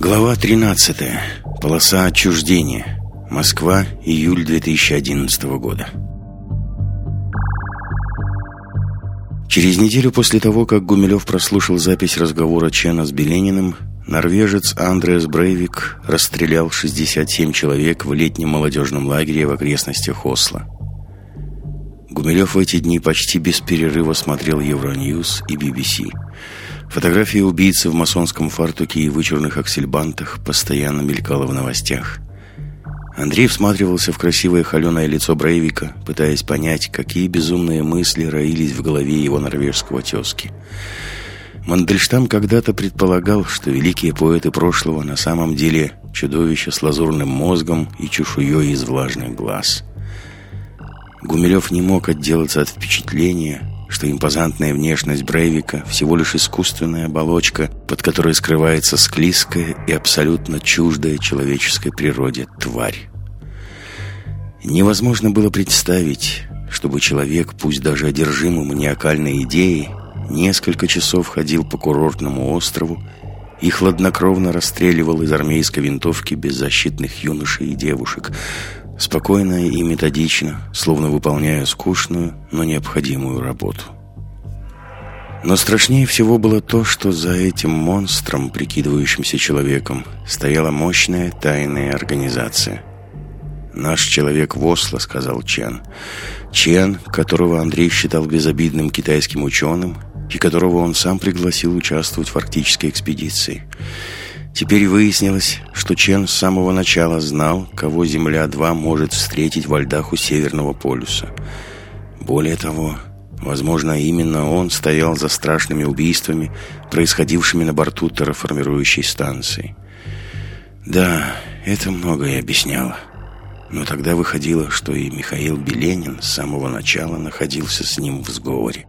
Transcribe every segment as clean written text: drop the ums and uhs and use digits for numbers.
Глава 13. Полоса отчуждения. Москва, июль 2011 года. Через неделю после того, как Гумилев прослушал запись разговора Чена с Белениным, норвежец Андреас Брейвик расстрелял 67 человек в летнем молодежном лагере в окрестностях Осло. Гумилев в эти дни почти без перерыва смотрел Евроньюз и BBC. Фотография убийцы в масонском фартуке и вычурных аксельбантах постоянно мелькала в новостях. Андрей всматривался в красивое холеное лицо Брейвика, пытаясь понять, какие безумные мысли роились в голове его норвежского тезки. Мандельштам когда-то предполагал, что великие поэты прошлого на самом деле чудовища с лазурным мозгом и чешуей из влажных глаз. Гумилев не мог отделаться от впечатления, что импозантная внешность Брейвика всего лишь искусственная оболочка, под которой скрывается склизкая и абсолютно чуждая человеческой природе тварь. Невозможно было представить, чтобы человек, пусть даже одержимый маниакальной идеей, несколько часов ходил по курортному острову и хладнокровно расстреливал из армейской винтовки беззащитных юношей и девушек, спокойно и методично, словно выполняя скучную, но необходимую работу. Но страшнее всего было то, что за этим монстром, прикидывающимся человеком, стояла мощная тайная организация. «Наш человек в Осло», — сказал Чен. Чен, которого Андрей считал безобидным китайским ученым и которого он сам пригласил участвовать в арктической экспедиции. Теперь выяснилось, что Чен с самого начала знал, кого Земля-2 может встретить во льдах у Северного полюса. Более того, возможно, именно он стоял за страшными убийствами, происходившими на борту терраформирующей станции. Да, это многое объясняло. Но тогда выходило, что и Михаил Беленин с самого начала находился с ним в сговоре.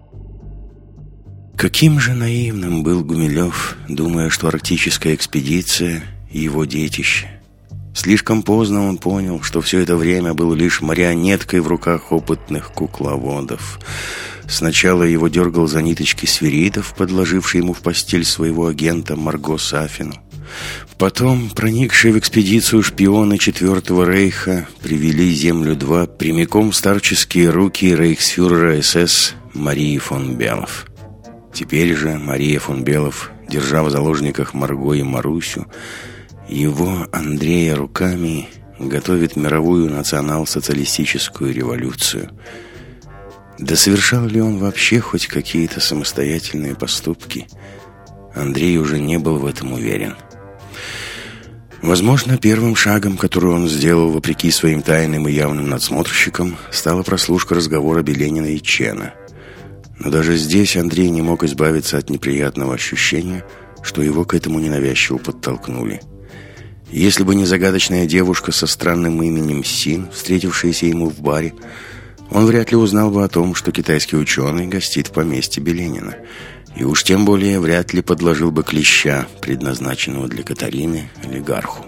Каким же наивным был Гумилев, думая, что арктическая экспедиция — его детище. Слишком поздно он понял, что все это время был лишь марионеткой в руках опытных кукловодов. Сначала его дергал за ниточки Свиридов, подложивший ему в постель своего агента Марго Сафину. Потом проникшие в экспедицию шпионы Четвертого Рейха привели Землю-2 прямиком в старческие руки рейхсфюрера СС Марии фон Белов. Теперь же Мария фон Белов, держа в заложниках Марго и Марусю, его, Андрея, руками готовит мировую национал-социалистическую революцию. Да совершал ли он вообще хоть какие-то самостоятельные поступки? Андрей уже не был в этом уверен. Возможно, первым шагом, который он сделал вопреки своим тайным и явным надсмотрщикам, стала прослушка разговора Беленина и Чена. Но даже здесь Андрей не мог избавиться от неприятного ощущения, что его к этому ненавязчиво подтолкнули. Если бы не загадочная девушка со странным именем Син, встретившаяся ему в баре, он вряд ли узнал бы о том, что китайский ученый гостит в поместье Беленина. И уж тем более вряд ли подложил бы клеща, предназначенного для Катарины, олигарху.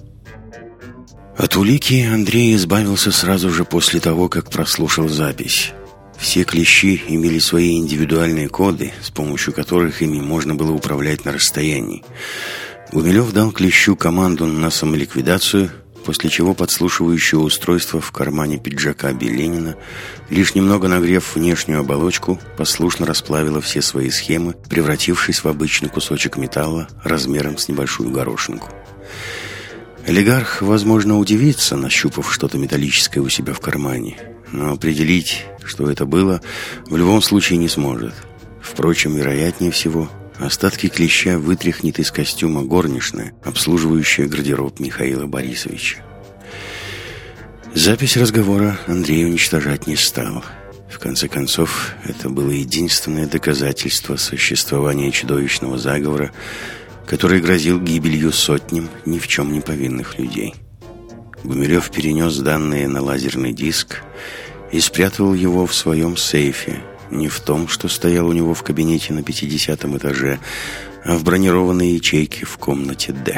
От улики Андрей избавился сразу же после того, как прослушал запись. Все клещи имели свои индивидуальные коды, с помощью которых ими можно было управлять на расстоянии. Гумилев дал клещу команду на самоликвидацию, после чего подслушивающее устройство в кармане пиджака Беленина, лишь немного нагрев внешнюю оболочку, послушно расплавило все свои схемы, превратившись в обычный кусочек металла размером с небольшую горошинку. Олигарх, возможно, удивится, нащупав что-то металлическое у себя в кармане, но определить, что это было, в любом случае не сможет. Впрочем, вероятнее всего, остатки клеща вытряхнет из костюма горничная, обслуживающая гардероб Михаила Борисовича. Запись разговора Андрей уничтожать не стал. В конце концов, это было единственное доказательство существования чудовищного заговора, который грозил гибелью сотням ни в чем не повинных людей. Гумилев перенес данные на лазерный диск и спрятал его в своем сейфе, не в том, что стоял у него в кабинете на 50-м этаже, а в бронированной ячейке в комнате «Д».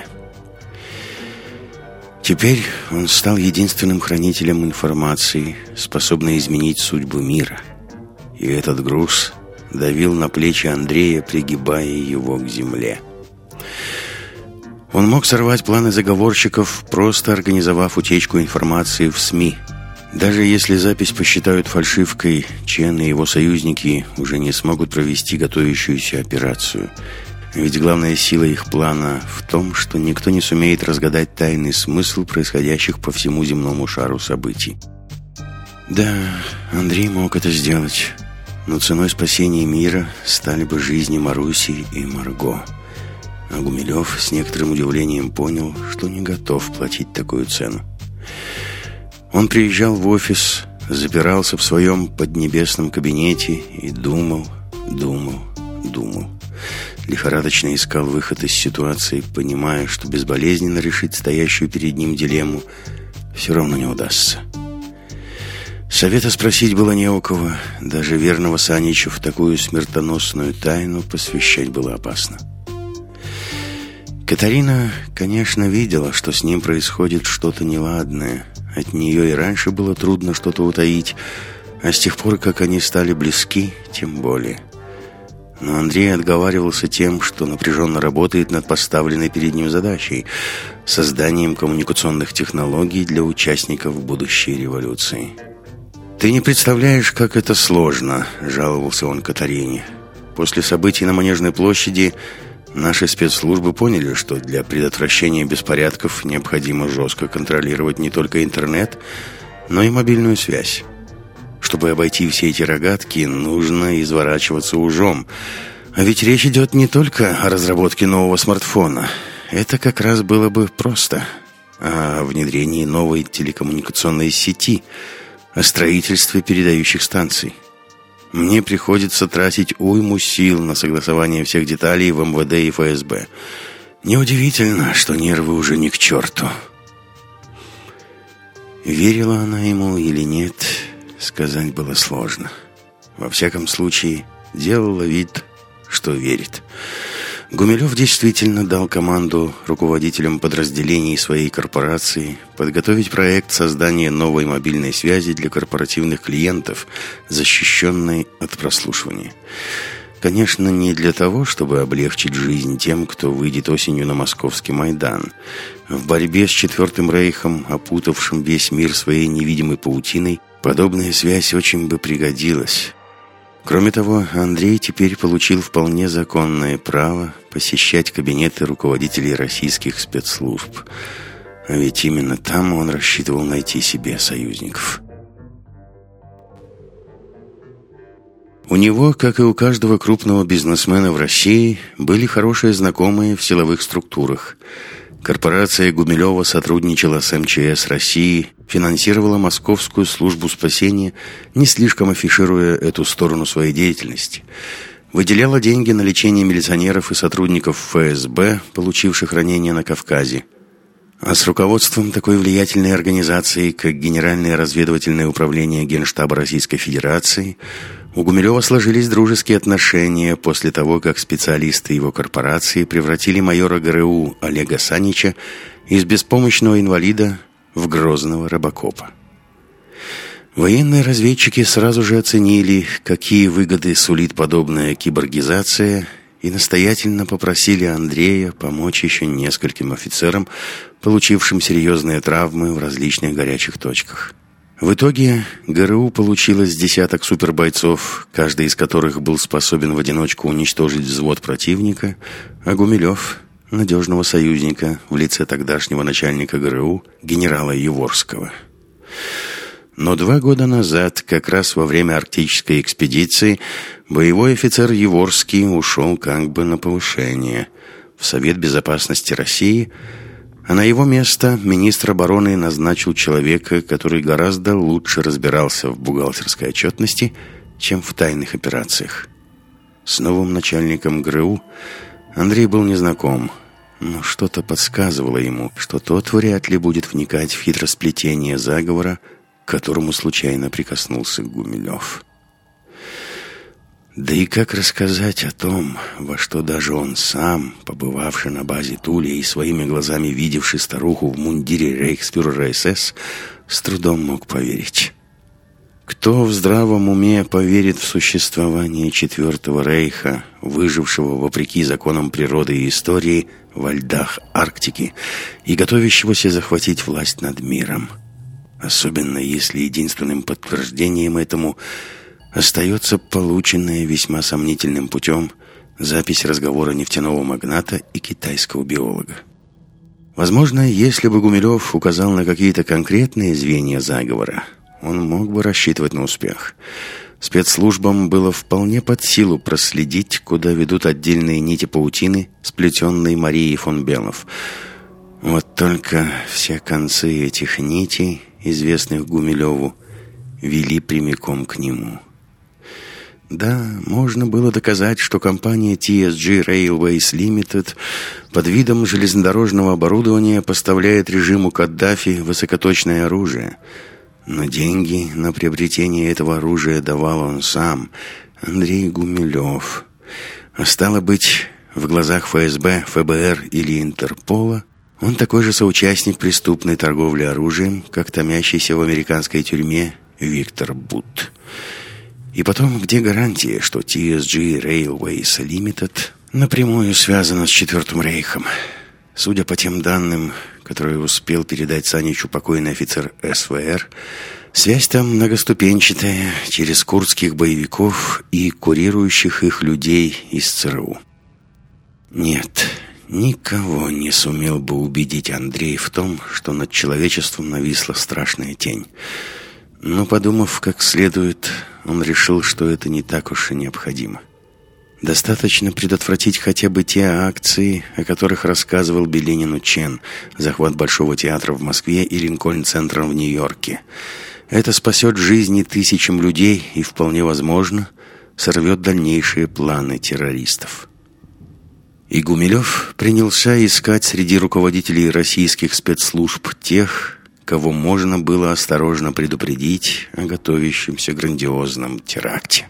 Теперь он стал единственным хранителем информации, способной изменить судьбу мира. И этот груз давил на плечи Андрея, пригибая его к земле. Он мог сорвать планы заговорщиков, просто организовав утечку информации в СМИ. Даже если запись посчитают фальшивкой, Чен и его союзники уже не смогут провести готовящуюся операцию. Ведь главная сила их плана в том, что никто не сумеет разгадать тайный смысл происходящих по всему земному шару событий. Да, Андрей мог это сделать, но ценой спасения мира стали бы жизни Маруси и Марго. А Гумилев с некоторым удивлением понял, что не готов платить такую цену. Он приезжал в офис, запирался в своем поднебесном кабинете и думал. Лихорадочно искал выход из ситуации, понимая, что безболезненно решить стоящую перед ним дилемму все равно не удастся. Совета спросить было не у кого, даже верного Санича в такую смертоносную тайну посвящать было опасно. Катарина, конечно, видела, что с ним происходит что-то неладное. От нее и раньше было трудно что-то утаить, а с тех пор, как они стали близки, тем более. Но Андрей отговаривался тем, что напряженно работает над поставленной перед ним задачей – созданием коммуникационных технологий для участников будущей революции. «Ты не представляешь, как это сложно», – жаловался он Катарине. «После событий на Манежной площади наши спецслужбы поняли, что для предотвращения беспорядков необходимо жестко контролировать не только интернет, но и мобильную связь. Чтобы обойти все эти рогатки, нужно изворачиваться ужом. А ведь речь идет не только о разработке нового смартфона. Это как раз было бы просто. О внедрении новой телекоммуникационной сети, о строительстве передающих станций. Мне приходится тратить уйму сил на согласование всех деталей в МВД и ФСБ. Неудивительно, что нервы уже ни к черту». Верила она ему или нет, сказать было сложно. Во всяком случае, делала вид, что верит. Гумилев действительно дал команду руководителям подразделений своей корпорации подготовить проект создания новой мобильной связи для корпоративных клиентов, защищенной от прослушивания. Конечно, не для того, чтобы облегчить жизнь тем, кто выйдет осенью на московский Майдан. В борьбе с Четвертым Рейхом, опутавшим весь мир своей невидимой паутиной, подобная связь очень бы пригодилась. Кроме того, Андрей теперь получил вполне законное право посещать кабинеты руководителей российских спецслужб. А ведь именно там он рассчитывал найти себе союзников. У него, как и у каждого крупного бизнесмена в России, были хорошие знакомые в силовых структурах. Корпорация Гумилева сотрудничала с МЧС России, финансировала Московскую службу спасения, не слишком афишируя эту сторону своей деятельности. Выделяла деньги на лечение милиционеров и сотрудников ФСБ, получивших ранения на Кавказе. А с руководством такой влиятельной организации, как Генеральное разведывательное управление Генштаба Российской Федерации, у Гумилева сложились дружеские отношения после того, как специалисты его корпорации превратили майора ГРУ Олега Санича из беспомощного инвалида в грозного робокопа. Военные разведчики сразу же оценили, какие выгоды сулит подобная киборгизация, и настоятельно попросили Андрея помочь еще нескольким офицерам, получившим серьезные травмы в различных горячих точках. В итоге ГРУ получило с десяток супербойцов, каждый из которых был способен в одиночку уничтожить взвод противника, а Гумилев — надежного союзника в лице тогдашнего начальника ГРУ генерала Яворского. Но 2 года назад, как раз во время арктической экспедиции, боевой офицер Яворский ушел как бы на повышение в Совет Безопасности России, а на его место министр обороны назначил человека, который гораздо лучше разбирался в бухгалтерской отчетности, чем в тайных операциях. С новым начальником ГРУ Андрей был незнаком, но что-то подсказывало ему, что тот вряд ли будет вникать в хитросплетение заговора, к которому случайно прикоснулся Гумилев. Да и как рассказать о том, во что даже он сам, побывавший на базе Тули и своими глазами видевший старуху в мундире рейхсфюрера СС, с трудом мог поверить. Кто в здравом уме поверит в существование Четвертого Рейха, выжившего вопреки законам природы и истории во льдах Арктики и готовящегося захватить власть над миром? Особенно если единственным подтверждением этому остается полученная весьма сомнительным путем запись разговора нефтяного магната и китайского биолога. Возможно, если бы Гумилев указал на какие-то конкретные звенья заговора, он мог бы рассчитывать на успех. Спецслужбам было вполне под силу проследить, куда ведут отдельные нити паутины, сплетенные Марией фон Белов. Вот только все концы этих нитей, известных Гумилеву, вели прямиком к нему. Да, можно было доказать, что компания TSG Railways Limited под видом железнодорожного оборудования поставляет режиму Каддафи высокоточное оружие. Но деньги на приобретение этого оружия давал он сам, Андрей Гумилев. А стало быть, в глазах ФСБ, ФБР или Интерпола он такой же соучастник преступной торговли оружием, как томящийся в американской тюрьме Виктор Бут. И потом, где гарантия, что TSG Railways Limited напрямую связана с Четвертым Рейхом? Судя по тем данным, которые успел передать Саничу покойный офицер СВР, связь там многоступенчатая, через курдских боевиков и курирующих их людей из ЦРУ. Нет, никого не сумел бы убедить Андрей в том, что над человечеством нависла страшная тень. Но, подумав как следует, он решил, что это не так уж и необходимо. Достаточно предотвратить хотя бы те акции, о которых рассказывал Беленину Чен: захват Большого театра в Москве и Линкольн-центра в Нью-Йорке. Это спасет жизни тысячам людей и, вполне возможно, сорвет дальнейшие планы террористов. И Гумилев принялся искать среди руководителей российских спецслужб тех, кого можно было осторожно предупредить о готовящемся грандиозном теракте.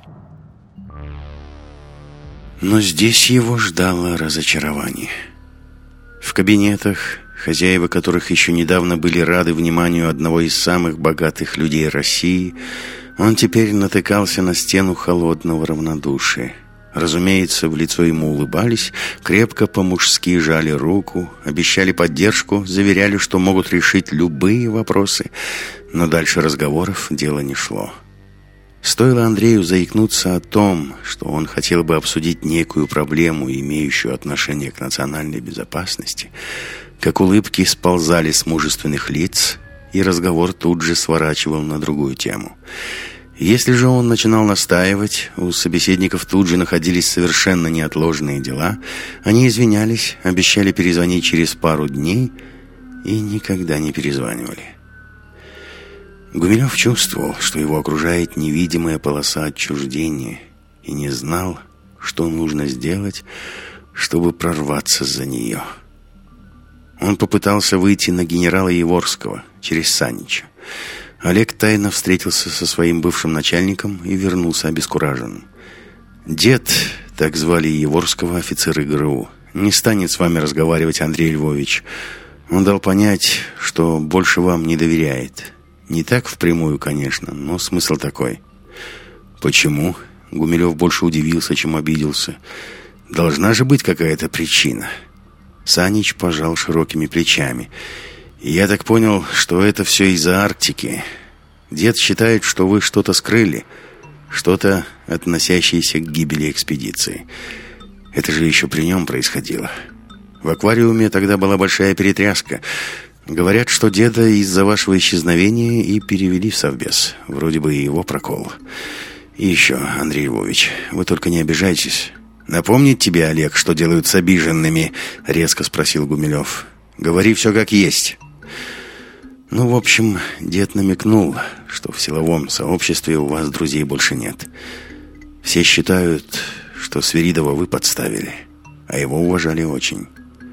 Но здесь его ждало разочарование. В кабинетах, хозяева которых еще недавно были рады вниманию одного из самых богатых людей России, он теперь натыкался на стену холодного равнодушия. Разумеется, в лицо ему улыбались, крепко по-мужски жали руку, обещали поддержку, заверяли, что могут решить любые вопросы, но дальше разговоров дело не шло. Стоило Андрею заикнуться о том, что он хотел бы обсудить некую проблему, имеющую отношение к национальной безопасности, как улыбки сползали с мужественных лиц, и разговор тут же сворачивал на другую тему. Если же он начинал настаивать, у собеседников тут же находились совершенно неотложные дела, они извинялись, обещали перезвонить через пару дней и никогда не перезванивали. Гумилев чувствовал, что его окружает невидимая полоса отчуждения, и не знал, что нужно сделать, чтобы прорваться за нее. Он попытался выйти на генерала Яворского через Санича. Олег тайно встретился со своим бывшим начальником и вернулся обескураженным. «Дед», так звали Яворского офицер ГРУ, «не станет с вами разговаривать, Андрей Львович. Он дал понять, что больше вам не доверяет. Не так впрямую, конечно, но смысл такой». «Почему?» Гумилев больше удивился, чем обиделся. «Должна же быть какая-то причина». Санич пожал широкими плечами. «Я так понял, что это все из-за Арктики. Дед считает, что вы что-то скрыли, что-то, относящееся к гибели экспедиции. Это же еще при нем происходило. В аквариуме тогда была большая перетряска. Говорят, что деда из-за вашего исчезновения и перевели в совбез. Вроде бы и его прокол. И еще, Андрей Львович, вы только не обижайтесь. Напомнить тебе, Олег, что делают с обиженными?» — резко спросил Гумилев. «Говори все как есть». Ну, в общем, дед намекнул, что в силовом сообществе у вас друзей больше нет. Все считают, что Свиридова вы подставили, а его уважали очень.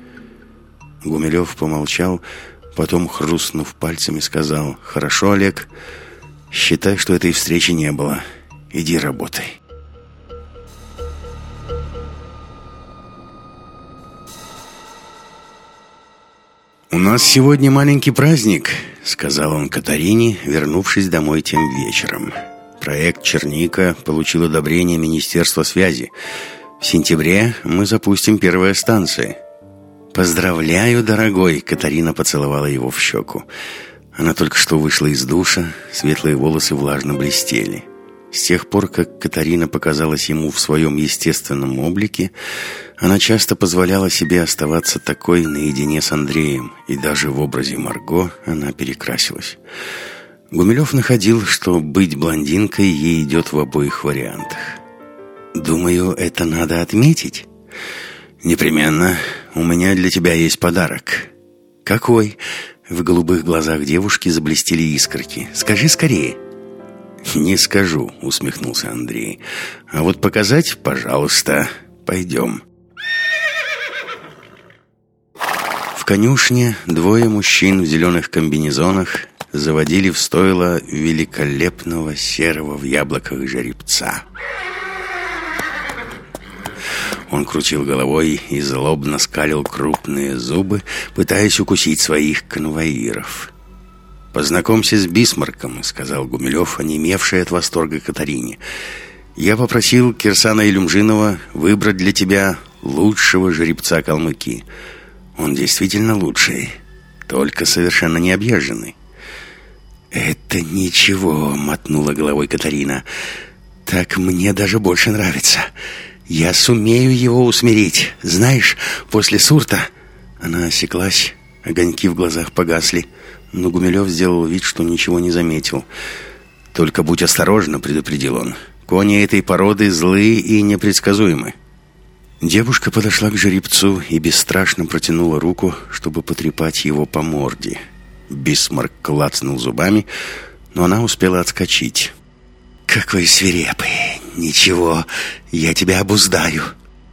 Гумилев помолчал, потом, хрустнув пальцами, сказал: «Хорошо, Олег, считай, что этой встречи не было. Иди работай». «У нас сегодня маленький праздник», — сказал он Катарине, вернувшись домой тем вечером. Проект «Черника» получил одобрение Министерства связи. В сентябре мы запустим первые станции. «Поздравляю, дорогой!» — Катарина поцеловала его в щеку. Она только что вышла из душа, светлые волосы влажно блестели. С тех пор, как Катарина показалась ему в своем естественном облике, она часто позволяла себе оставаться такой наедине с Андреем, и даже в образе Марго она перекрасилась. Гумилев находил, что быть блондинкой ей идет в обоих вариантах. «Думаю, это надо отметить». «Непременно. У меня для тебя есть подарок». «Какой?» В голубых глазах девушки заблестели искорки. «Скажи скорее». «Не скажу», — усмехнулся Андрей. «А вот показать, пожалуйста. Пойдем». В конюшне двое мужчин в зеленых комбинезонах заводили в стойло великолепного серого в яблоках жеребца. Он крутил головой и злобно скалил крупные зубы, пытаясь укусить своих конвоиров. «Познакомься с Бисмарком», — сказал Гумилев, онемевший от восторга Катарине. «Я попросил Кирсана Илюмжинова выбрать для тебя лучшего жеребца Калмыкии. Он действительно лучший, только совершенно не объезженный». «Это ничего», — мотнула головой Катарина. «Так мне даже больше нравится. Я сумею его усмирить. Знаешь, после Сурта...» Она осеклась, огоньки в глазах погасли. Но Гумилев сделал вид, что ничего не заметил. «Только будь осторожна», — предупредил он. «Кони этой породы злые и непредсказуемы». Девушка подошла к жеребцу и бесстрашно протянула руку, чтобы потрепать его по морде. Бисмарк клацнул зубами, но она успела отскочить. «Какой свирепый! Ничего, я тебя обуздаю!»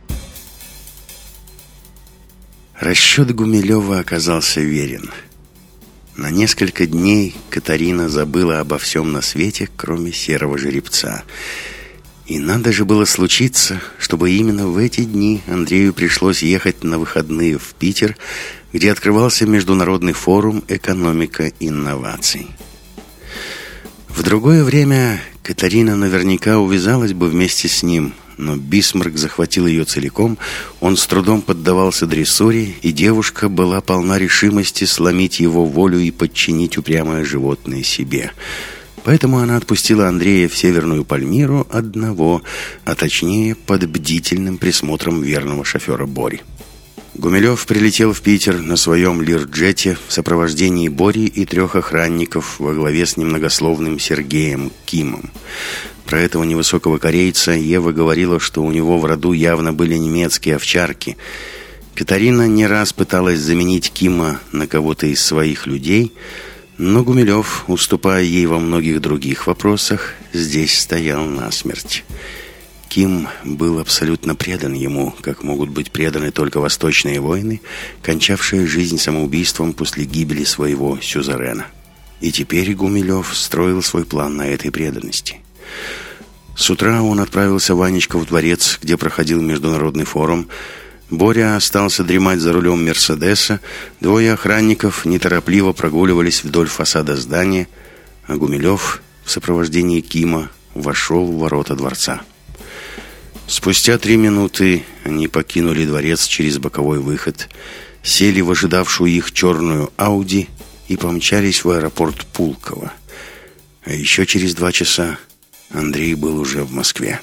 Расчет Гумилева оказался верен. На несколько дней Катарина забыла обо всем на свете, кроме серого жеребца. И надо же было случиться, чтобы именно в эти дни Андрею пришлось ехать на выходные в Питер, где открывался Международный форум «Экономика инноваций». В другое время Катарина наверняка увязалась бы вместе с ним, но Бисмарк захватил ее целиком, он с трудом поддавался дрессуре, и девушка была полна решимости сломить его волю и подчинить упрямое животное себе. Поэтому она отпустила Андрея в Северную Пальмиру одного, а точнее под бдительным присмотром верного шофера Бори. Гумилев прилетел в Питер на своем лирджете в сопровождении Бори и 3 охранников во главе с немногословным Сергеем Кимом. Про этого невысокого корейца Ева говорила, что у него в роду явно были немецкие овчарки. Катарина не раз пыталась заменить Кима на кого-то из своих людей, но Гумилев, уступая ей во многих других вопросах, здесь стоял насмерть. Ким был абсолютно предан ему, как могут быть преданы только восточные воины, кончавшие жизнь самоубийством после гибели своего сюзерена. И теперь Гумилев строил свой план на этой преданности. С утра он отправился в Анечков дворец, где проходил международный форум. Боря остался дремать за рулем «Мерседеса», 2 охранников неторопливо прогуливались вдоль фасада здания, а Гумилев в сопровождении Кима вошел в ворота дворца. Спустя 3 минуты они покинули дворец через боковой выход, сели в ожидавшую их черную «Ауди» и помчались в аэропорт Пулково. А еще через 2 часа Андрей был уже в Москве.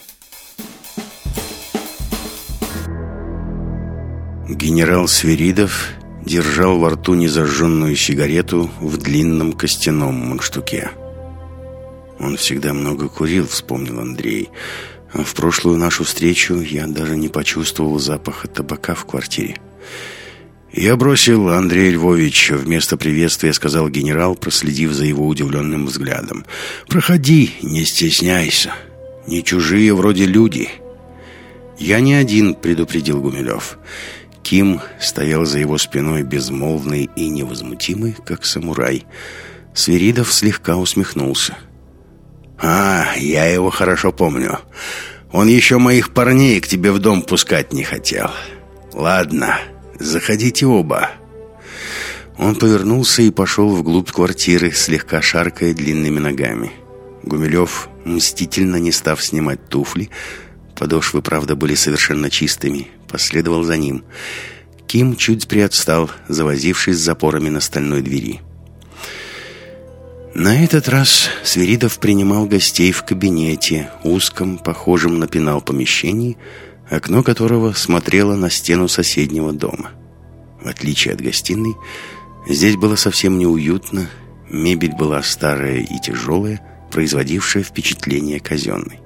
Генерал Свиридов держал во рту незажженную сигарету в длинном костяном мундштуке. «Он всегда много курил», — вспомнил Андрей. «А в прошлую нашу встречу я даже не почувствовал запаха табака в квартире». «Я бросил, Андрей Львович», — вместо приветствия сказал генерал, проследив за его удивленным взглядом. «Проходи, не стесняйся. Не чужие вроде люди». «Я не один», — предупредил Гумилев. Ким стоял за его спиной безмолвный и невозмутимый, как самурай. Свиридов слегка усмехнулся. Я его хорошо помню. Он еще моих парней к тебе в дом пускать не хотел. Ладно, заходите оба». Он повернулся и пошел вглубь квартиры, слегка шаркая длинными ногами. Гумилев мстительно не став снимать туфли, подошвы, правда, были совершенно чистыми, последовал за ним. Ким чуть приотстал, завозившись с запорами на стальной двери. На этот раз Свиридов принимал гостей в кабинете, узком, похожем на пенал помещении, окно которого смотрело на стену соседнего дома. В отличие от гостиной, здесь было совсем неуютно, мебель была старая и тяжелая, производившая впечатление казенной.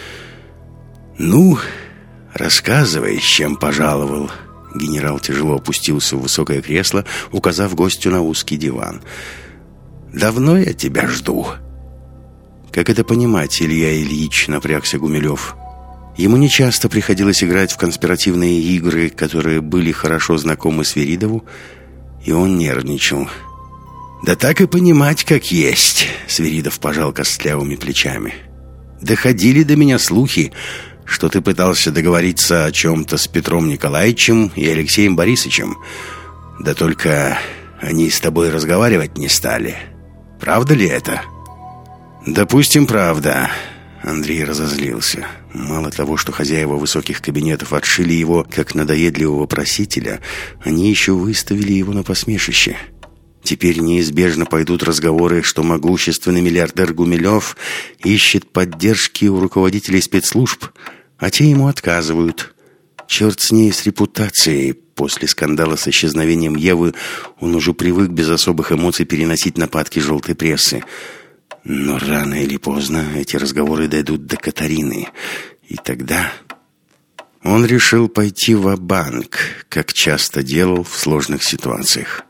«Ну, рассказывай, с чем пожаловал». Генерал тяжело опустился в высокое кресло, указав гостю на узкий диван. «Давно я тебя жду». «Как это понимать, Илья Ильич?» — напрягся Гумилев. Ему нечасто приходилось играть в конспиративные игры, которые были хорошо знакомы Свиридову, и он нервничал. «Да так и понимать, как есть», — Свиридов пожал костлявыми плечами. «Доходили до меня слухи, что ты пытался договориться о чем-то с Петром Николаевичем и Алексеем Борисовичем. Да только они с тобой разговаривать не стали. Правда ли это?» «Допустим, правда». Андрей разозлился. Мало того, что хозяева высоких кабинетов отшили его как надоедливого просителя, они еще выставили его на посмешище. Теперь неизбежно пойдут разговоры, что могущественный миллиардер Гумилев ищет поддержки у руководителей спецслужб, а те ему отказывают. Черт с ней, с репутацией. После скандала с исчезновением Евы он уже привык без особых эмоций переносить нападки желтой прессы. Но рано или поздно эти разговоры дойдут до Катарины. И тогда он решил пойти ва-банк, как часто делал в сложных ситуациях.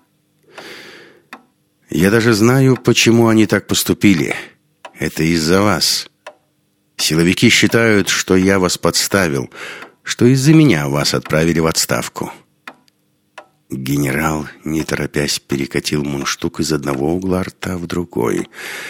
«Я даже знаю, почему они так поступили. Это из-за вас. Силовики считают, что я вас подставил, что из-за меня вас отправили в отставку». Генерал, не торопясь, перекатил мундштук из одного угла рта в другой.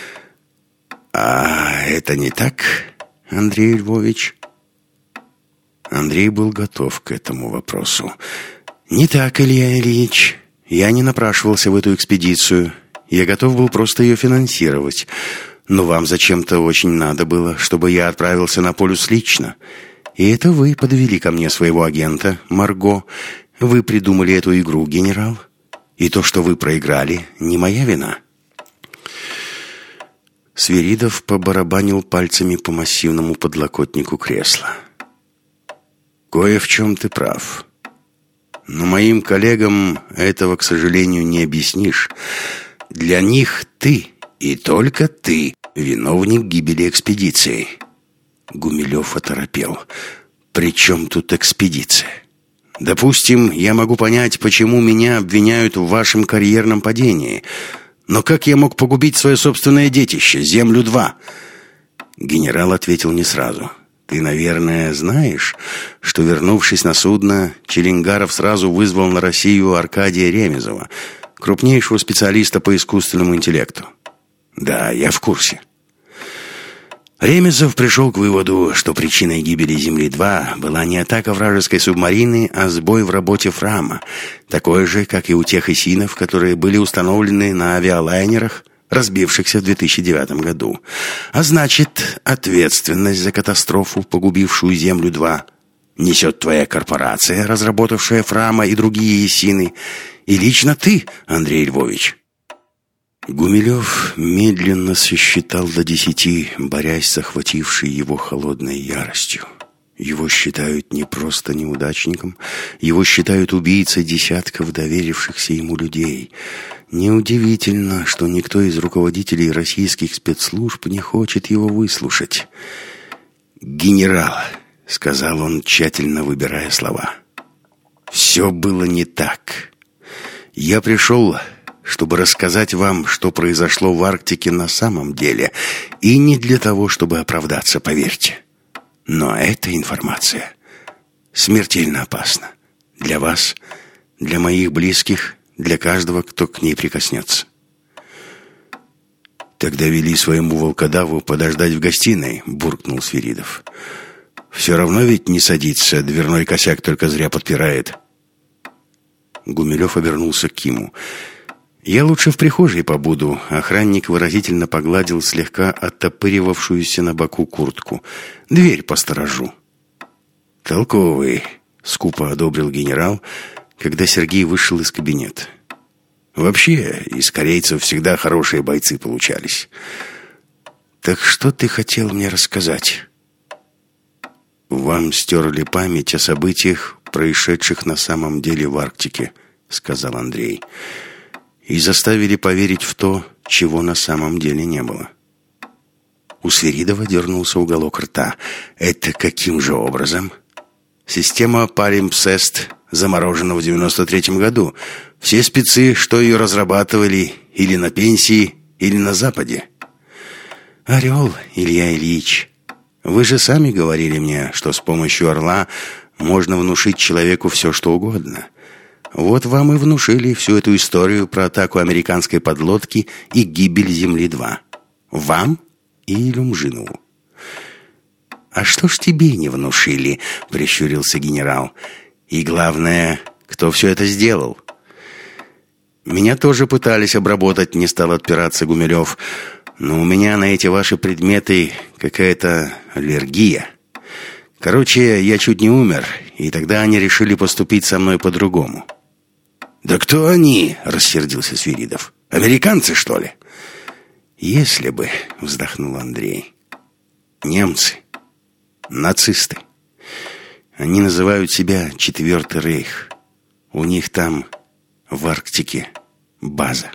«А это не так, Андрей Львович?» Андрей был готов к этому вопросу. «Не так, Илья Ильич. Я не напрашивался в эту экспедицию. Я готов был просто ее финансировать. Но вам зачем-то очень надо было, чтобы я отправился на полюс лично. И это вы подвели ко мне своего агента, Марго. Вы придумали эту игру, генерал. И то, что вы проиграли, не моя вина». Свиридов побарабанил пальцами по массивному подлокотнику кресла. «Кое в чем ты прав. Но моим коллегам этого, к сожалению, не объяснишь. Для них ты, и только ты, виновник гибели экспедиции». Гумилев оторопел. «При чем тут экспедиция? Допустим, я могу понять, почему меня обвиняют в вашем карьерном падении. Но как я мог погубить свое собственное детище, Землю-2?» Генерал ответил не сразу. «Ты, наверное, знаешь, что, вернувшись на судно, Челенгаров сразу вызвал на Россию Аркадия Ремезова, крупнейшего специалиста по искусственному интеллекту?» «Да, я в курсе». Ремезов пришел к выводу, что причиной гибели Земли-2 была не атака вражеской субмарины, а сбой в работе Фрама, такой же, как и у тех ИСИНов, которые были установлены на авиалайнерах, разбившихся в 2009 году. А значит, ответственность за катастрофу, погубившую Землю-2, несет твоя корпорация, разработавшая Фрама и другие ИСИНы, и лично ты, Андрей Львович». Гумилев медленно сосчитал до 10, борясь с охватившей его холодной яростью. Его считают не просто неудачником, его считают убийцей десятков доверившихся ему людей. Неудивительно, что никто из руководителей российских спецслужб не хочет его выслушать. «Генерал», — сказал он, тщательно выбирая слова, — «все было не так. Я пришел, чтобы рассказать вам, что произошло в Арктике на самом деле, и не для того, чтобы оправдаться, поверьте. Но эта информация смертельно опасна. Для вас, для моих близких, для каждого, кто к ней прикоснется». «Тогда вели своему волкодаву подождать в гостиной», — буркнул Свиридов. «Все равно ведь не садится, дверной косяк только зря подпирает». Гумилев обернулся к Киму. «Я лучше в прихожей побуду», — охранник выразительно погладил слегка оттопыривавшуюся на боку куртку. «Дверь посторожу». «Толковый», — скупо одобрил генерал, когда Сергей вышел из кабинета. «Вообще, из корейцев всегда хорошие бойцы получались». «Так что ты хотел мне рассказать?» «Вам стерли память о событиях, происшедших на самом деле в Арктике», — сказал Андрей. «И заставили поверить в то, чего на самом деле не было». У Свиридова дернулся уголок рта. «Это каким же образом?» «Система Palimpsest заморожена в 93-м году. Все спецы, что ее разрабатывали, или на пенсии, или на Западе». «Орел, Илья Ильич, вы же сами говорили мне, что с помощью «Орла» можно внушить человеку все, что угодно. Вот вам и внушили всю эту историю про атаку американской подлодки и гибель Земли-2. Вам и Илюмжинову». «А что ж тебе не внушили?» — прищурился генерал. «И главное, кто все это сделал?» «Меня тоже пытались обработать», — не стал отпираться Гумилев. «Но у меня на эти ваши предметы какая-то аллергия. Короче, я чуть не умер, и тогда они решили поступить со мной по-другому». «Да кто они?» — рассердился Свиридов. «Американцы, что ли?» «Если бы», — вздохнул Андрей. «Немцы. Нацисты. Они называют себя Четвертый Рейх. У них там, в Арктике, база».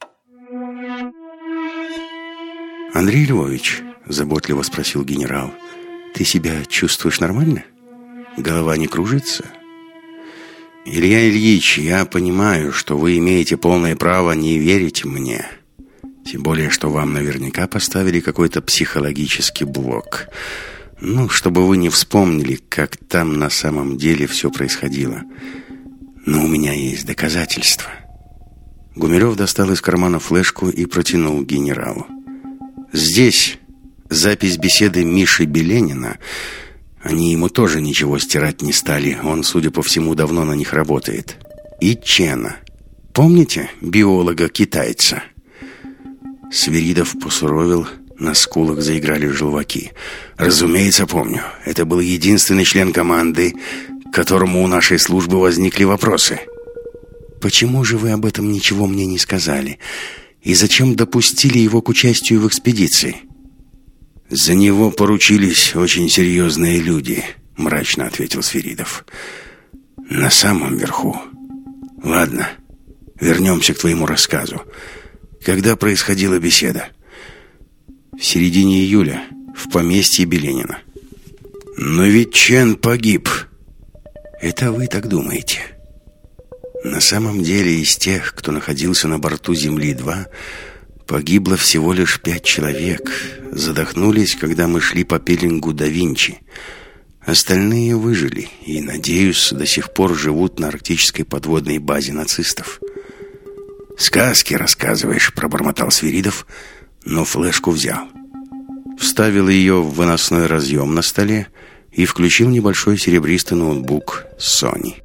«Андрей Львович», — заботливо спросил генерал, — «ты себя чувствуешь нормально? Голова не кружится?» «Илья Ильич, я понимаю, что вы имеете полное право не верить мне. Тем более, что вам наверняка поставили какой-то психологический блок. Ну, чтобы вы не вспомнили, как там на самом деле все происходило. Но у меня есть доказательства». Гумилев достал из кармана флешку и протянул генералу. «Здесь запись беседы Миши Беленина. Они ему тоже ничего стирать не стали. Он, судя по всему, давно на них работает. И Чена. Помните биолога-китайца?» Свиридов посуровил, на скулах заиграли желваки. «Разумеется, помню. Это был единственный член команды, к которому у нашей службы возникли вопросы». «Почему же вы об этом ничего мне не сказали? И зачем допустили его к участию в экспедиции?» «За него поручились очень серьезные люди», — мрачно ответил Свиридов. «На самом верху. Ладно, вернемся к твоему рассказу. Когда происходила беседа?» «В середине июля, в поместье Беленина». «Но ведь Чен погиб». «Это вы так думаете?» На самом деле из тех, кто находился на борту Земли-2, погибло всего лишь 5 человек. Задохнулись, когда мы шли по пеленгу да Винчи. Остальные выжили и, надеюсь, до сих пор живут на арктической подводной базе нацистов. «Сказки рассказываешь», — пробормотал Свиридов, но флешку взял. Вставил ее в выносной разъем на столе и включил небольшой серебристый ноутбук Sony.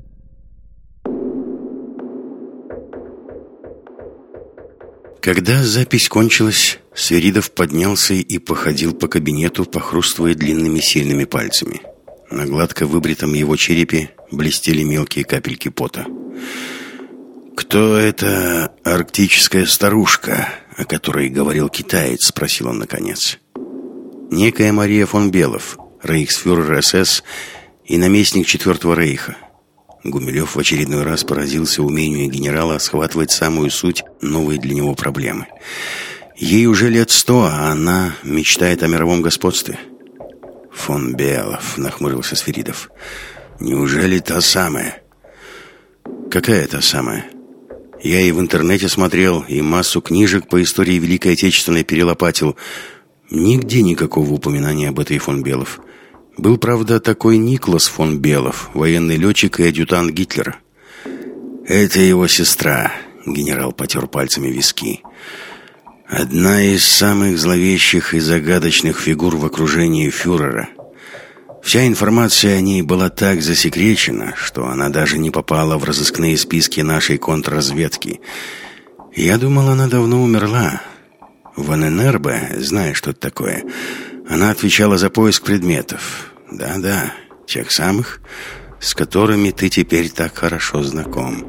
Когда запись кончилась, Свиридов поднялся и походил по кабинету, похрустывая длинными сильными пальцами. На гладко выбритом его черепе блестели мелкие капельки пота. «Кто эта арктическая старушка, о которой говорил китаец?» — спросил он наконец. «Некая Мария фон Белов, рейхсфюрер СС и наместник Четвертого Рейха». Гумилев в очередной раз поразился умению генерала схватывать самую суть новой для него проблемы. Ей уже лет 100, а она мечтает о мировом господстве. «Фон Белов», — нахмурился Свиридов. «Неужели та самая?» «Какая та самая?» «Я и в интернете смотрел, и массу книжек по истории Великой Отечественной перелопатил. Нигде никакого упоминания об этой фон Белов. Был, правда, такой Никлас фон Белов, военный летчик и адъютант Гитлера». «Это его сестра», — генерал потер пальцами виски. «Одна из самых зловещих и загадочных фигур в окружении фюрера. Вся информация о ней была так засекречена, что она даже не попала в разыскные списки нашей контрразведки. Я думал, она давно умерла. В Аненербе, знаешь, что это такое, она отвечала за поиск предметов. Да-да, тех самых, с которыми ты теперь так хорошо знаком.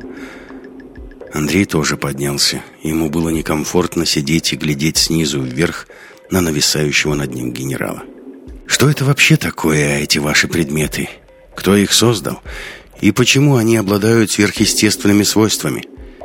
Андрей тоже поднялся. Ему было некомфортно сидеть и глядеть снизу вверх на нависающего над ним генерала. Что это вообще такое, эти ваши предметы? Кто их создал? И почему они обладают сверхъестественными свойствами?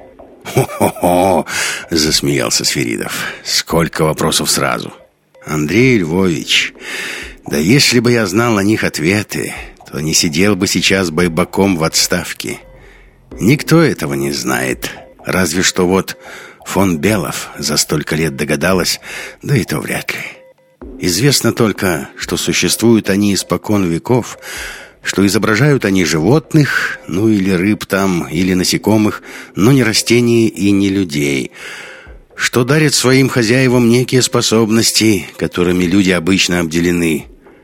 «Хо-хо-хо!» — засмеялся Сферидов. «Сколько вопросов сразу!» «Андрей Львович, да если бы я знал на них ответы, то не сидел бы сейчас байбаком в отставке. Никто этого не знает. Разве что вот фон Белов за столько лет догадалась, да и то вряд ли. Известно только, что существуют они испокон веков, что изображают они животных, ну или рыб там, или насекомых, но не растений и не людей, что дарят своим хозяевам некие способности, которыми люди обычно обделены.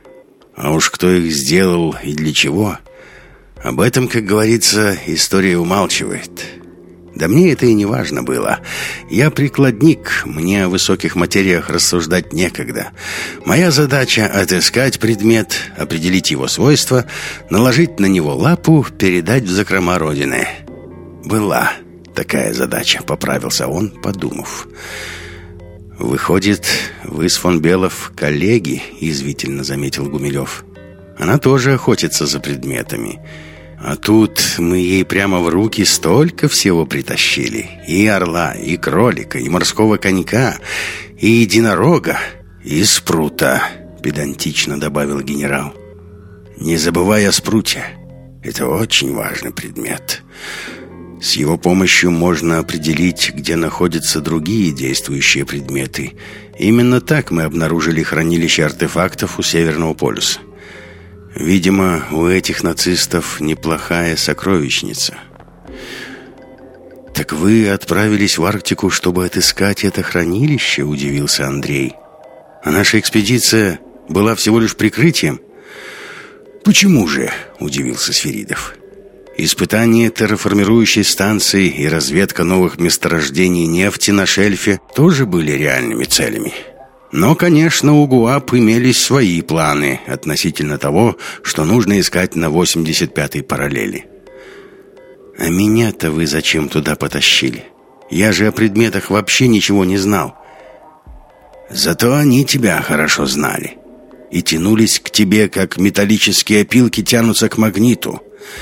А уж кто их сделал и для чего, об этом, как говорится, история умалчивает. Да мне это и не важно было. Я прикладник, мне о высоких материях рассуждать некогда. Моя задача — отыскать предмет, определить его свойства, наложить на него лапу, передать в закрома Родины. Была такая задача, поправился он, подумав. «Выходит, вы с фон Белов коллеги», — язвительно заметил Гумилев. «Она тоже охотится за предметами. А тут мы ей прямо в руки столько всего притащили. И орла, и кролика, и морского конька, и единорога, и спрута», — педантично добавил генерал. «Не забывай о спруте. Это очень важный предмет. С его помощью можно определить, где находятся другие действующие предметы. Именно так мы обнаружили хранилище артефактов у Северного полюса. Видимо, у этих нацистов неплохая сокровищница». «Так вы отправились в Арктику, чтобы отыскать это хранилище?» – удивился Андрей. «А наша экспедиция была всего лишь прикрытием?» «Почему же?» – удивился Сферидов. «Испытание терраформирующей станции и разведка новых месторождений нефти на шельфе тоже были реальными целями. Но, конечно, у ГУАП имелись свои планы относительно того, что нужно искать на 85-й параллели». «А меня-то вы зачем туда потащили? Я же о предметах вообще ничего не знал». «Зато они тебя хорошо знали и тянулись к тебе, как металлические опилки тянутся к магниту».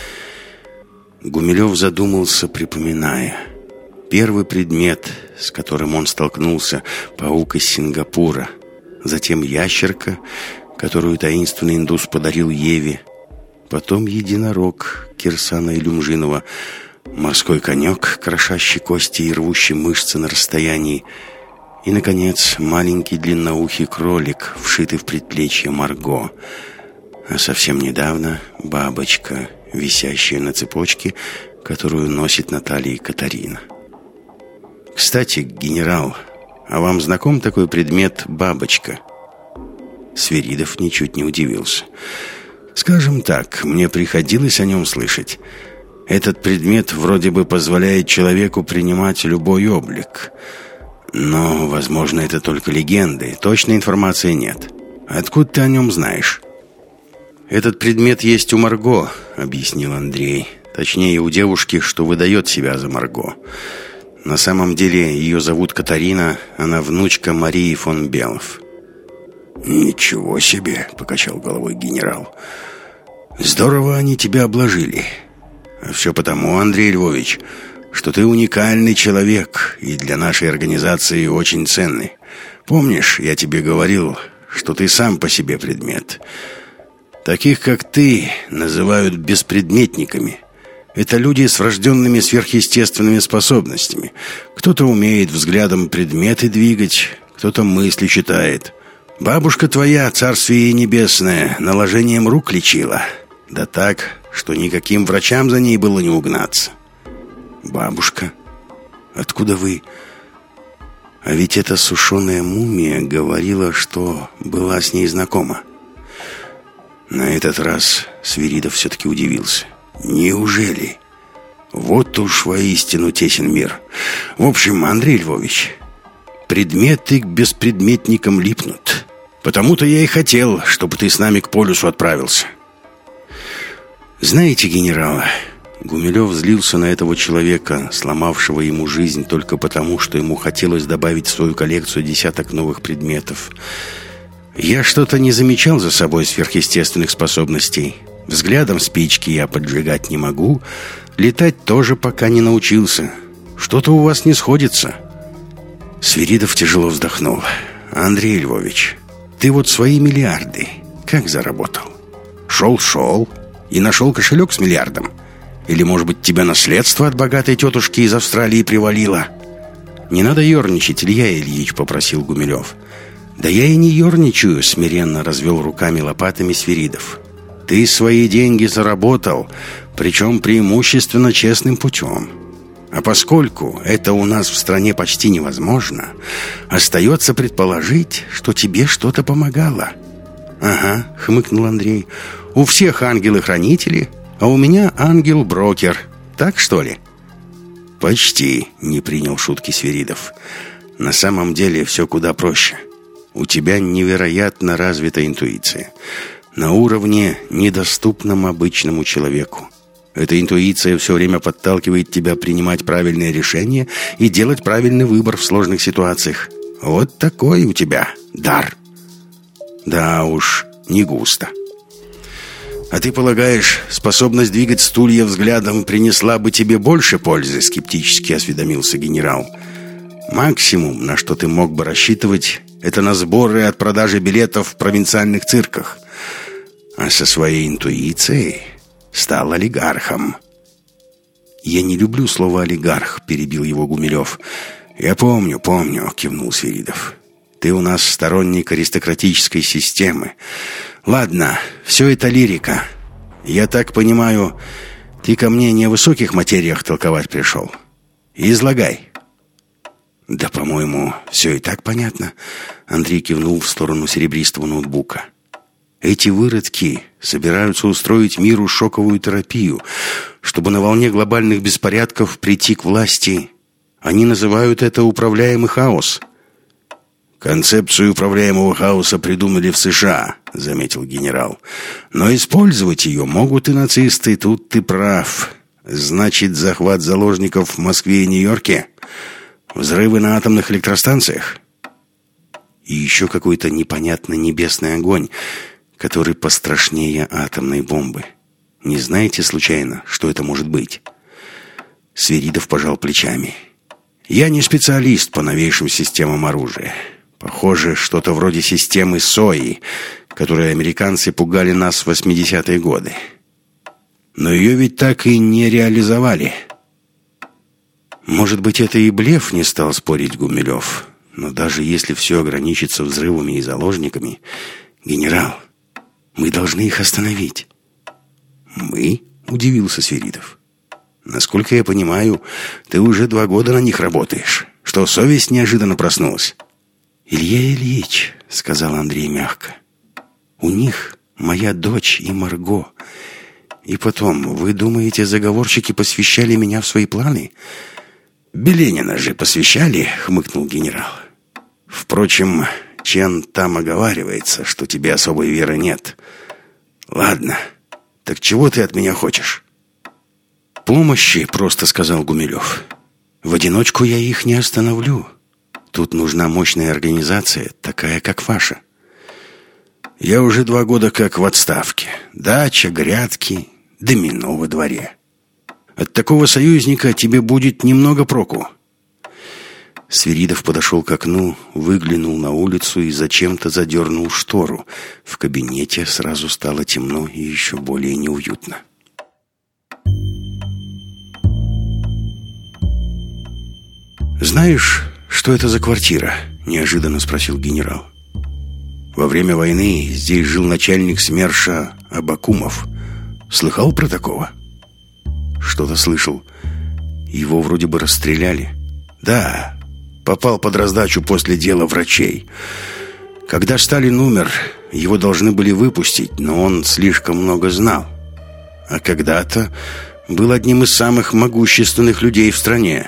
Гумилев задумался, припоминая. Первый предмет, с которым он столкнулся, паук из Сингапура. Затем ящерка, которую таинственный индус подарил Еве. Потом единорог Кирсана Илюмжинова. Морской конек, крошащий кости и рвущий мышцы на расстоянии. И, наконец, маленький длинноухий кролик, вшитый в предплечье Марго. А совсем недавно бабочка, висящая на цепочке, которую носит на талии Катарина. «Кстати, генерал, а вам знаком такой предмет бабочка?» Сферидов ничуть не удивился. «Скажем так, мне приходилось о нем слышать. Этот предмет вроде бы позволяет человеку принимать любой облик. Но, возможно, это только легенды, точной информации нет. Откуда ты о нем знаешь?» «Этот предмет есть у Марго», — объяснил Андрей. «Точнее, у девушки, что выдает себя за Марго. На самом деле ее зовут Катарина, она внучка Марии фон Белов». «Ничего себе!» — покачал головой генерал. «Здорово они тебя обложили. А все потому, Андрей Львович, что ты уникальный человек и для нашей организации очень ценный. Помнишь, я тебе говорил, что ты сам по себе предмет? Таких, как ты, называют беспредметниками. Это люди с врожденными сверхъестественными способностями. Кто-то умеет взглядом предметы двигать, кто-то мысли читает. Бабушка твоя, царствие ей небесное, наложением рук лечила. Да так, что никаким врачам за ней было не угнаться». «Бабушка? Откуда вы?» «А ведь эта сушеная мумия говорила, что была с ней знакома». На этот раз Свиридов все-таки удивился. «Неужели? Вот уж воистину тесен мир. В общем, Андрей Львович, предметы к беспредметникам липнут. Потому-то я и хотел, чтобы ты с нами к полюсу отправился. Знаете, генерал, Гумилев злился на этого человека, сломавшего ему жизнь только потому, что ему хотелось добавить в свою коллекцию десяток новых предметов. Я что-то не замечал за собой сверхъестественных способностей. Взглядом спички я поджигать не могу, летать тоже пока не научился. Что-то у вас не сходится. Свиридов тяжело вздохнул. Андрей Львович, ты вот свои миллиарды как заработал? Шел и нашел кошелек с миллиардом? Или, может быть, тебя наследство от богатой тетушки из Австралии привалило? Не надо ерничать, Илья Ильич, попросил Гумилев. Да я и не ерничаю, смиренно развел руками лопатами Свиридов. Ты свои деньги заработал, причем преимущественно честным путем. А поскольку это у нас в стране почти невозможно, остается предположить, что тебе что-то помогало. Ага, хмыкнул Андрей. У всех ангелы-хранители, а у меня ангел-брокер. Так что ли? Почти, не принял шутки Свиридов. На самом деле все куда проще. У тебя невероятно развита интуиция. На уровне, недоступном обычному человеку. Эта интуиция все время подталкивает тебя принимать правильные решения и делать правильный выбор в сложных ситуациях. Вот такой у тебя дар. Да уж, не густо. А ты полагаешь, способность двигать стулья взглядом принесла бы тебе больше пользы? Скептически осведомился генерал. Максимум, на что ты мог бы рассчитывать, это на сборы от продажи билетов в провинциальных цирках. А со своей интуицией стал олигархом. «Я не люблю слово «олигарх», — перебил его Гумилев. «Я помню», — кивнул Свиридов. «Ты у нас сторонник аристократической системы. Ладно, все это лирика. Я так понимаю, ты ко мне не о высоких материях толковать пришел. Излагай». «Да, по-моему, все и так понятно», — Андрей кивнул в сторону серебристого ноутбука. «Эти выродки собираются устроить миру шоковую терапию, чтобы на волне глобальных беспорядков прийти к власти. Они называют это управляемый хаос». «Концепцию управляемого хаоса придумали в США», — заметил генерал. «Но использовать ее могут и нацисты, тут ты прав. Значит, захват заложников в Москве и Нью-Йорке? Взрывы на атомных электростанциях?» И еще какой-то непонятный небесный огонь, который пострашнее атомной бомбы. Не знаете, случайно, что это может быть? Свиридов пожал плечами. «Я не специалист по новейшим системам оружия. Похоже, что-то вроде системы СОИ, которой американцы пугали нас в 80-е годы. Но ее ведь так и не реализовали». «Может быть, это и блеф», — не стал спорить Гумилев. «Но даже если все ограничится взрывами и заложниками, генерал, мы должны их остановить». «Мы?» — удивился Свиридов. «Насколько я понимаю, ты уже 2 года на них работаешь. Что, совесть неожиданно проснулась?» «Илья Ильич», — сказал Андрей мягко, — «у них моя дочь и Марго. И потом, вы думаете, заговорщики посвящали меня в свои планы?» «Беленина же посвящали», — хмыкнул генерал. «Впрочем, Чен там оговаривается, что тебе особой веры нет. Ладно, так чего ты от меня хочешь?» «Помощи», — просто сказал Гумилев. «В одиночку я их не остановлю. Тут нужна мощная организация, такая, как ваша». «Я уже 2 года как в отставке. Дача, грядки, домино во дворе. От такого союзника тебе будет немного проку». Свиридов подошел к окну, выглянул на улицу и зачем-то задернул штору. В кабинете сразу стало темно и еще более неуютно. «Знаешь, что это за квартира?» — неожиданно спросил генерал. «Во время войны здесь жил начальник СМЕРШа Абакумов. Слыхал про такого?» «Что-то слышал. Его вроде бы расстреляли». «Да, попал под раздачу после дела врачей. Когда Сталин умер, его должны были выпустить, но он слишком много знал. А когда-то был одним из самых могущественных людей в стране.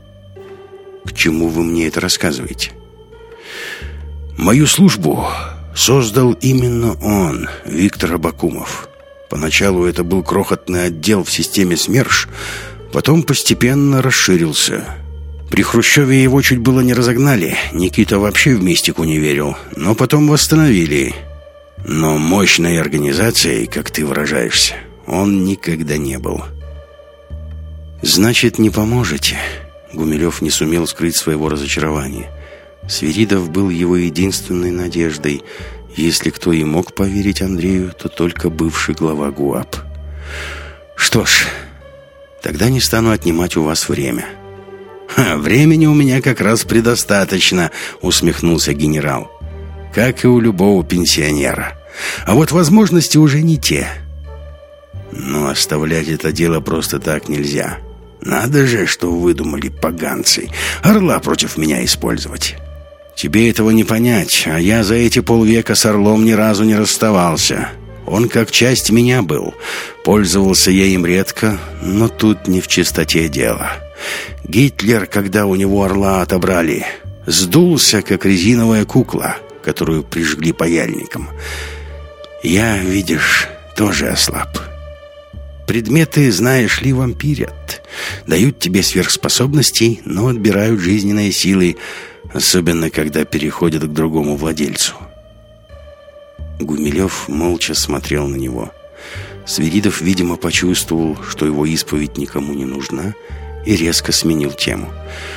К чему вы мне это рассказываете? Мою службу создал именно он, Виктор Абакумов. Поначалу это был крохотный отдел в системе СМЕРШ, потом постепенно расширился. При Хрущеве его чуть было не разогнали. Никита вообще в мистику не верил, но потом восстановили. Но мощной организацией, как ты выражаешься, он никогда не был. «Значит, не поможете?» Гумилев не сумел скрыть своего разочарования. Свиридов был его единственной надеждой. Если кто и мог поверить Андрею, то только бывший глава ГУАП. «Что ж, тогда не стану отнимать у вас время». «Времени у меня как раз предостаточно», — усмехнулся генерал. «Как и у любого пенсионера. А вот возможности уже не те. Но оставлять это дело просто так нельзя. Надо же, что выдумали поганцы. Орла против меня использовать. Тебе этого не понять, а я за эти полвека с Орлом ни разу не расставался. Он как часть меня был. Пользовался я им редко, но тут не в чистоте дело. Гитлер, когда у него Орла отобрали, сдулся, как резиновая кукла, которую прижгли паяльником. Я, видишь, тоже ослаб. Предметы, знаешь ли, вампирят. Дают тебе сверхспособностей, но отбирают жизненные силы, особенно когда переходят к другому владельцу». Гумилев молча смотрел на него. Свиридов, видимо, почувствовал, что его исповедь никому не нужна, и резко сменил тему.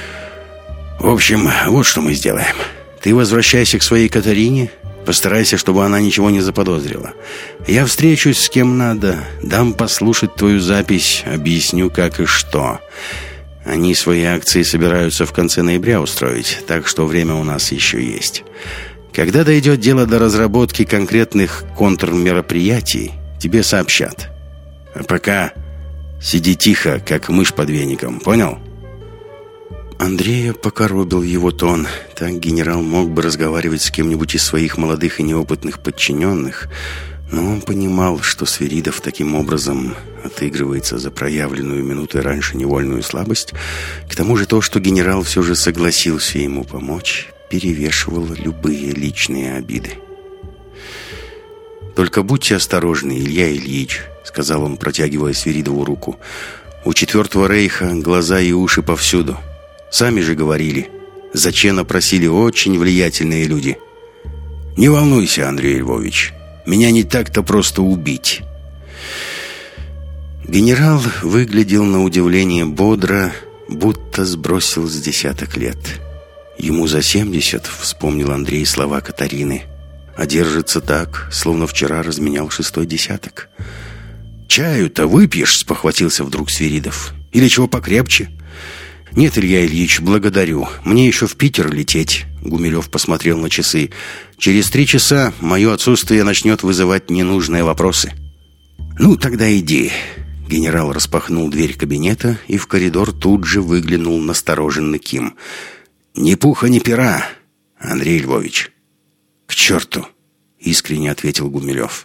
«В общем, вот что мы сделаем. Ты возвращайся к своей Катарине, постарайся, чтобы она ничего не заподозрила. Я встречусь с кем надо, дам послушать твою запись, объясню, как и что. Они свои акции собираются в конце ноября устроить, так что время у нас еще есть. Когда дойдет дело до разработки конкретных контрмероприятий, тебе сообщат. А пока сиди тихо, как мышь под веником, понял?» Андрея покоробил его тон. Так генерал мог бы разговаривать с кем-нибудь из своих молодых и неопытных подчиненных, но он понимал, что Свиридов таким образом отыгрывается за проявленную минутой раньше невольную слабость. К тому же то, что генерал все же согласился ему помочь, перевешивало любые личные обиды. «Только будьте осторожны, Илья Ильич», — сказал он, протягивая Свиридову руку. «У Четвертого Рейха глаза и уши повсюду. Сами же говорили, Зачена просили очень влиятельные люди. Не волнуйся, Андрей Львович, меня не так-то просто убить». Генерал выглядел на удивление бодро, будто сбросил с десяток лет. Ему за 70, вспомнил Андрей слова Катарины, а держится так, словно вчера разменял 6-й десяток. «Чаю-то выпьешь?» — спохватился вдруг Свиридов. «Или чего покрепче?» «Нет, Илья Ильич, благодарю. Мне еще в Питер лететь». Гумилев посмотрел на часы. «Через 3 часа мое отсутствие начнет вызывать ненужные вопросы». «Ну, тогда иди». Генерал распахнул дверь кабинета, и в коридор тут же выглянул настороженный Ким. «Ни пуха, ни пера, Андрей Львович». «К черту!» — искренне ответил Гумилев.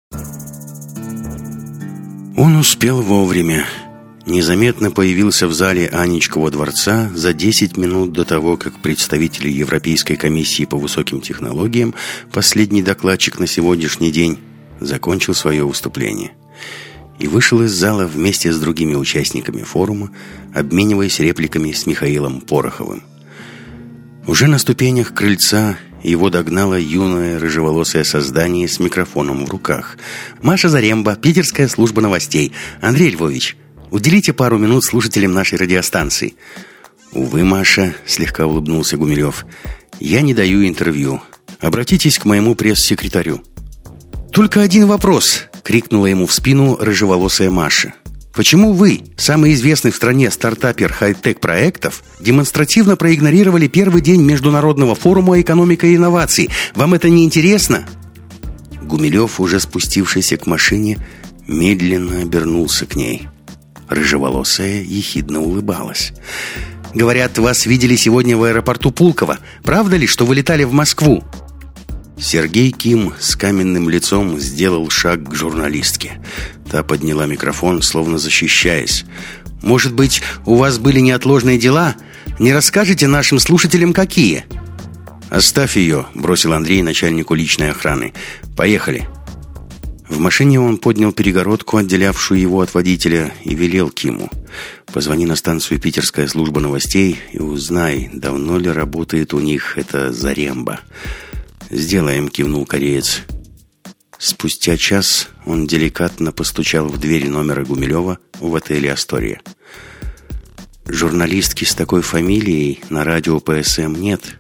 Он успел вовремя. Незаметно появился в зале Анечкова дворца за 10 минут до того, как представители Европейской комиссии по высоким технологиям, последний докладчик на сегодняшний день, закончил свое выступление. И вышел из зала вместе с другими участниками форума, обмениваясь репликами с Михаилом Пороховым. Уже на ступенях крыльца его догнало юное рыжеволосое создание с микрофоном в руках. «Маша Заремба, Питерская служба новостей. Андрей Львович, уделите пару минут слушателям нашей радиостанции». «Увы, Маша», — слегка улыбнулся Гумилев, — «я не даю интервью. Обратитесь к моему пресс-секретарю». «Только один вопрос», — крикнула ему в спину рыжеволосая Маша. «Почему вы, самый известный в стране стартапер хай-тек проектов, демонстративно проигнорировали первый день Международного форума «Экономика и инноваций»? Вам это не интересно?» Гумилев, уже спустившийся к машине, медленно обернулся к ней. Рыжеволосая ехидно улыбалась. «Говорят, вас видели сегодня в аэропорту Пулково. Правда ли, что вы летали в Москву?» Сергей Ким с каменным лицом сделал шаг к журналистке. Та подняла микрофон, словно защищаясь. «Может быть, у вас были неотложные дела? Не расскажете нашим слушателям, какие?» «Оставь ее», — бросил Андрей начальнику личной охраны. «Поехали». В машине он поднял перегородку, отделявшую его от водителя, и велел Киму: «Позвони на станцию «Питерская служба новостей» и узнай, давно ли работает у них эта Заремба». «Сделаем», — кивнул кореец. Спустя час он деликатно постучал в дверь номера Гумилева в отеле «Астория». «Журналистки с такой фамилией на радио ПСМ нет».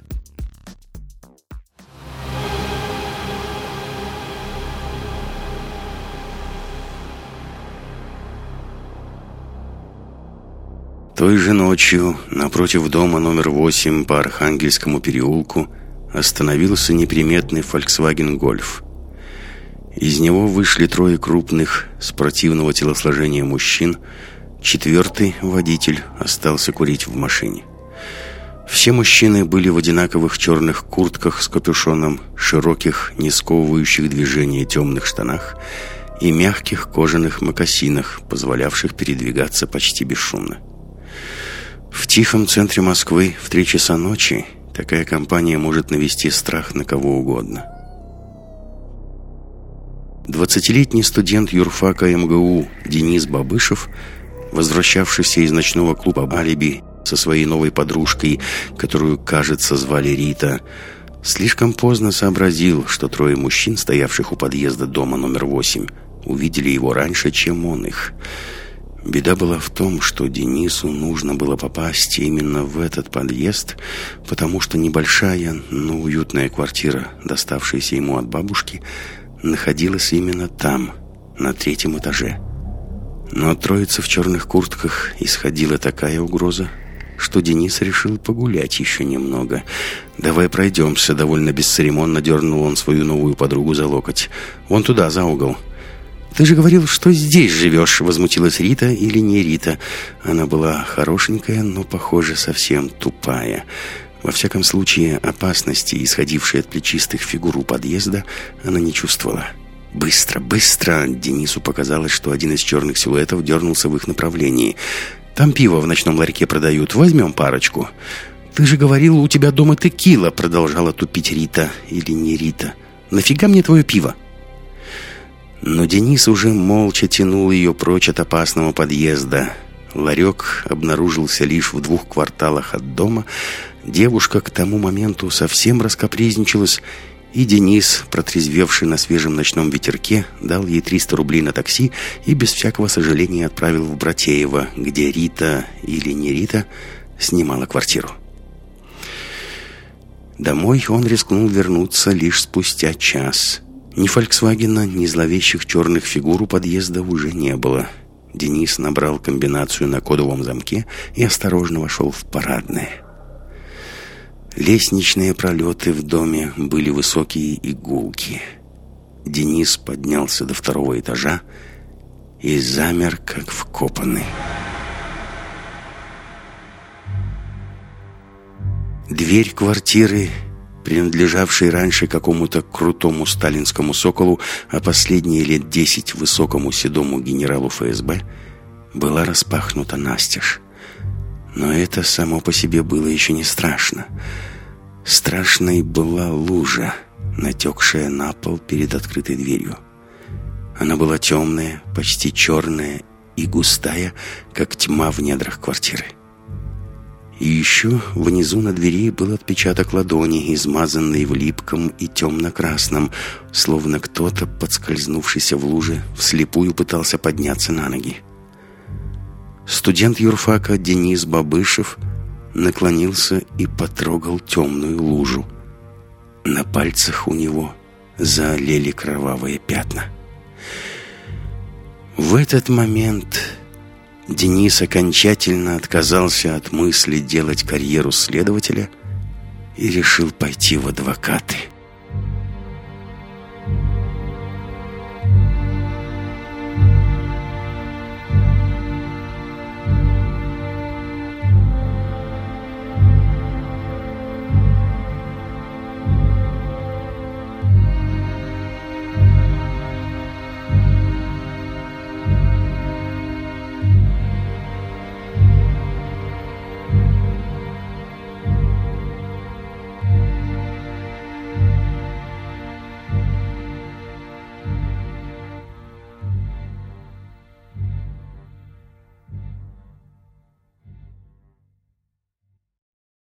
Той же ночью напротив дома номер 8 по Архангельскому переулку остановился неприметный Volkswagen Golf. Из него вышли 3 крупных, спортивного телосложения мужчин. 4-й, водитель, остался курить в машине. Все мужчины были в одинаковых черных куртках с капюшоном, широких, не сковывающих движения темных штанах и мягких кожаных мокасинах, позволявших передвигаться почти бесшумно. В тихом центре Москвы в 3 часа ночи такая компания может навести страх на кого угодно. 20-летний студент юрфака МГУ Денис Бабышев, возвращавшийся из ночного клуба «Алиби» со своей новой подружкой, которую, кажется, звали Рита, слишком поздно сообразил, что 3 мужчин, стоявших у подъезда дома номер 8, увидели его раньше, чем он их. Беда была в том, что Денису нужно было попасть именно в этот подъезд, потому что небольшая, но уютная квартира, доставшаяся ему от бабушки, находилась именно там, на 3-м этаже. Но от троицы в черных куртках исходила такая угроза, что Денис решил погулять еще немного. «Давай пройдемся», — довольно бесцеремонно дернул он свою новую подругу за локоть. «Вон туда, за угол». «Ты же говорил, что здесь живешь», — возмутилась Рита, или не Рита. Она была хорошенькая, но, похоже, совсем тупая. Во всяком случае, опасности, исходившей от плечистых фигур у подъезда, она не чувствовала. «Быстро, быстро!» Денису показалось, что один из черных силуэтов дернулся в их направлении. «Там пиво в ночном ларьке продают. Возьмем парочку». «Ты же говорил, у тебя дома текила», — продолжала тупить Рита, или не Рита. «Нафига мне твое пиво?» Но Денис уже молча тянул ее прочь от опасного подъезда. Ларек обнаружился лишь в 2 кварталах от дома. Девушка к тому моменту совсем раскапризничалась, и Денис, протрезвевший на свежем ночном ветерке, дал ей 300 рублей на такси и без всякого сожаления отправил в Братеево, где Рита, или не Рита, снимала квартиру. Домой он рискнул вернуться лишь спустя час. Ни «Фольксвагена», ни зловещих черных фигур у подъезда уже не было. Денис набрал комбинацию на кодовом замке и осторожно вошел в парадное. Лестничные пролеты в доме были высокие и гулкие. Денис поднялся до 2-го этажа и замер, как вкопанный. Дверь квартиры, принадлежавшей раньше какому-то крутому сталинскому соколу, а последние лет 10 высокому седому генералу ФСБ, была распахнута настежь. Но это само по себе было еще не страшно. Страшной была лужа, натекшая на пол перед открытой дверью. Она была темная, почти черная и густая, как тьма в недрах квартиры. И еще внизу на двери был отпечаток ладони, измазанный в липком и темно-красном, словно кто-то, подскользнувшийся в луже, вслепую пытался подняться на ноги. Студент юрфака Денис Бабышев наклонился и потрогал темную лужу. На пальцах у него заолели кровавые пятна. В этот момент Денис окончательно отказался от мысли делать карьеру следователя и решил пойти в адвокаты.